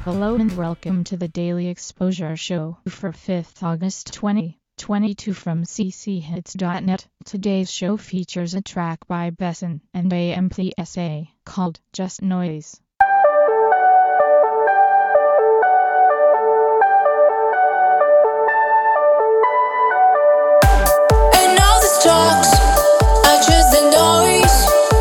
Hello and welcome to the Daily Exposure Show for 5th August 2022 from cchits.net. Today's show features a track by Besson and AMPSA called Just Noise. And all these talks are just the noise.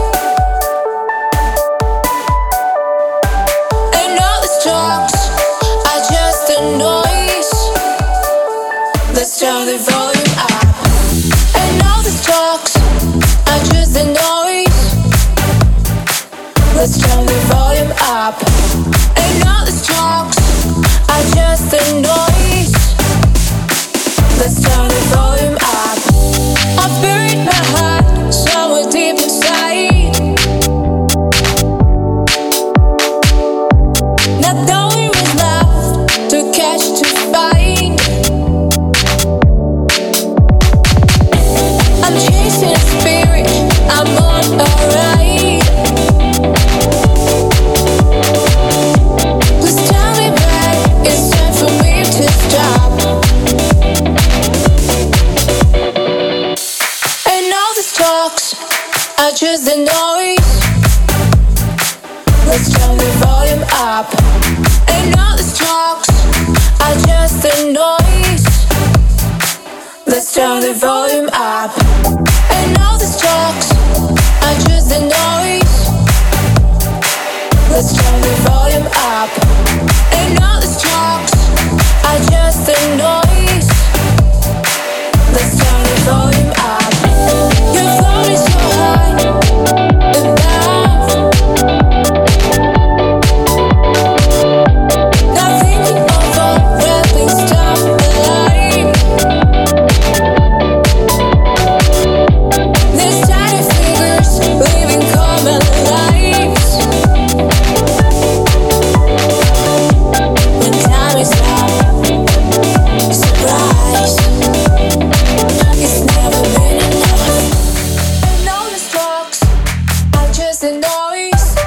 And all these talks are just the noise. Let's turn the volume up. And all these talks are just the noise. Let's turn the volume up. And all these talks are just the noise. Let's turn the volume up. I buried my heart somewhere deep inside, not knowing what's left to catch, to find. I'm chasing a spirit, I'm on a ride. Please tell me back, it's time for me to stop. And all these talks are just the noise. Let's turn the volume up. And all these talks are just the noise. Let's turn the volume up. And all these talks are just the noise. Let's turn the volume up. And all these talks are just the noise. Let's turn the volume up. Your phone is so high above. Not thinking of all rapping stuff alive. There's tiny figures living common lives. When time is up, surprise. It's never been enough. And all these talks are just a noise.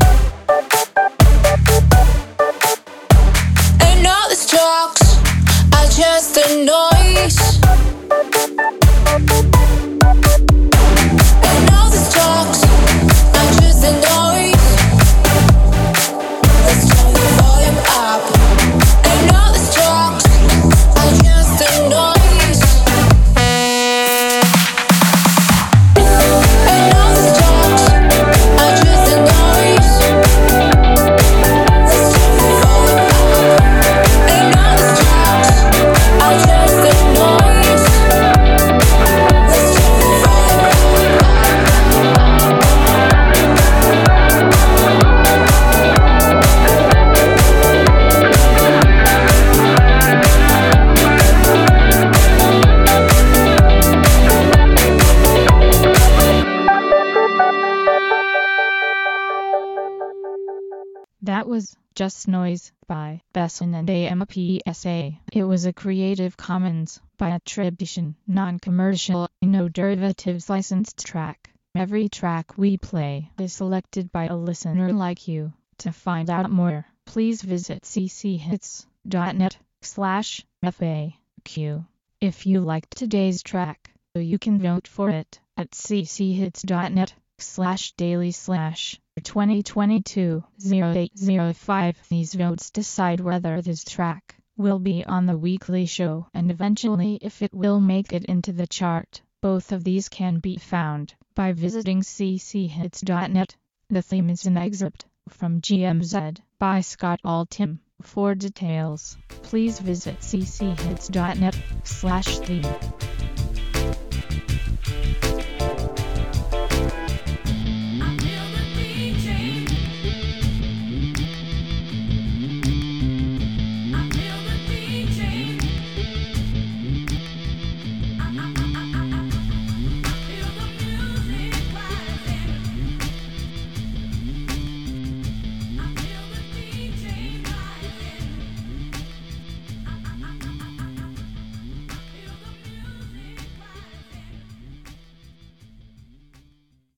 And all these talks are just a noise. And all these talks are just a noise. Let's turn the volume up. And all these talks are just a noise. And all these talks are just a noise. Let's turn the volume up. And all these talks are just a noise. Let's turn the volume That was Just Noise by Besson and AMPSA. It was a Creative Commons by attribution, non-commercial, no derivatives licensed track. Every track we play is selected by a listener like you. To find out more, please visit cchits.net/FAQ. If you liked today's track, you can vote for it at cchits.net/daily/2022-0805. These votes decide whether this track will be on the weekly show and eventually if it will make it into the chart. Both of these can be found by visiting cchits.net. The theme is an excerpt from GMZ by Scott Altham. For details, please visit cchits.net/theme.